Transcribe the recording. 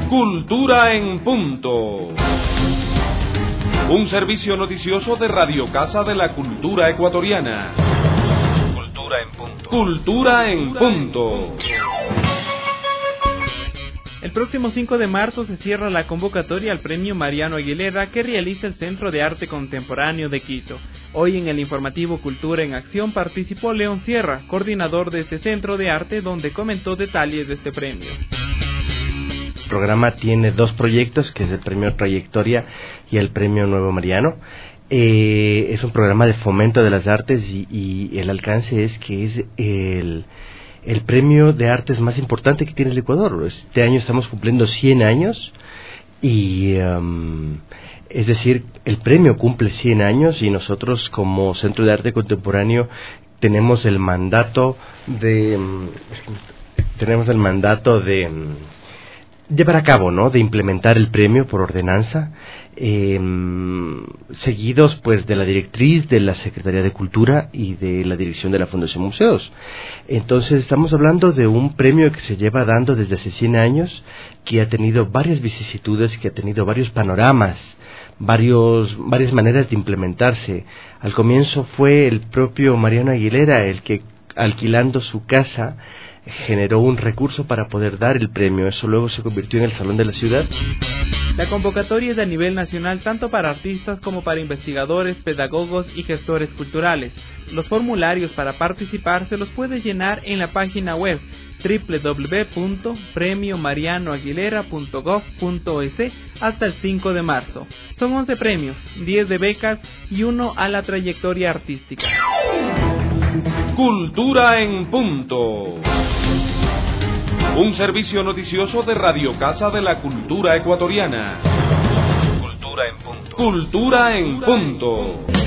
Cultura en Punto. Un servicio noticioso de Radio Casa de la Cultura Ecuatoriana. Cultura en Punto. Cultura en Punto. El próximo 5 de marzo se cierra la convocatoria al Premio Mariano Aguilera que realiza el Centro de Arte Contemporáneo de Quito. Hoy en el informativo Cultura en Acción participó León Sierra, coordinador de este centro de arte, donde comentó detalles de este premio. El programa tiene dos proyectos, que es el Premio Trayectoria y el Premio Nuevo Mariano. Es un programa de fomento de las artes y el alcance es que es el premio de artes más importante que tiene el Ecuador. Este año estamos cumpliendo 100 años y es decir, el premio cumple 100 años y nosotros como Centro de Arte Contemporáneo tenemos el mandato de llevar a cabo, ¿no?, de implementar el premio por ordenanza, seguidos pues de la directriz de la Secretaría de Cultura y de la dirección de la Fundación Museos. Entonces estamos hablando de un premio que se lleva dando desde hace 100 años, que ha tenido varias vicisitudes, que ha tenido varios panoramas, varias maneras de implementarse. Al comienzo fue el propio Mariano Aguilera el que, alquilando su casa, generó un recurso para poder dar el premio. Eso luego se convirtió en el Salón de la Ciudad. La convocatoria es a nivel nacional tanto para artistas como para investigadores, pedagogos y gestores culturales. Los formularios para participar se los puede llenar en la página web www.premiomarianoaguilera.gov.es hasta el 5 de marzo. Son 11 premios, 10 de becas y 1 a la trayectoria artística. Cultura en Punto. Un servicio noticioso de Radio Casa de la Cultura Ecuatoriana. Cultura en Punto. Cultura en Punto.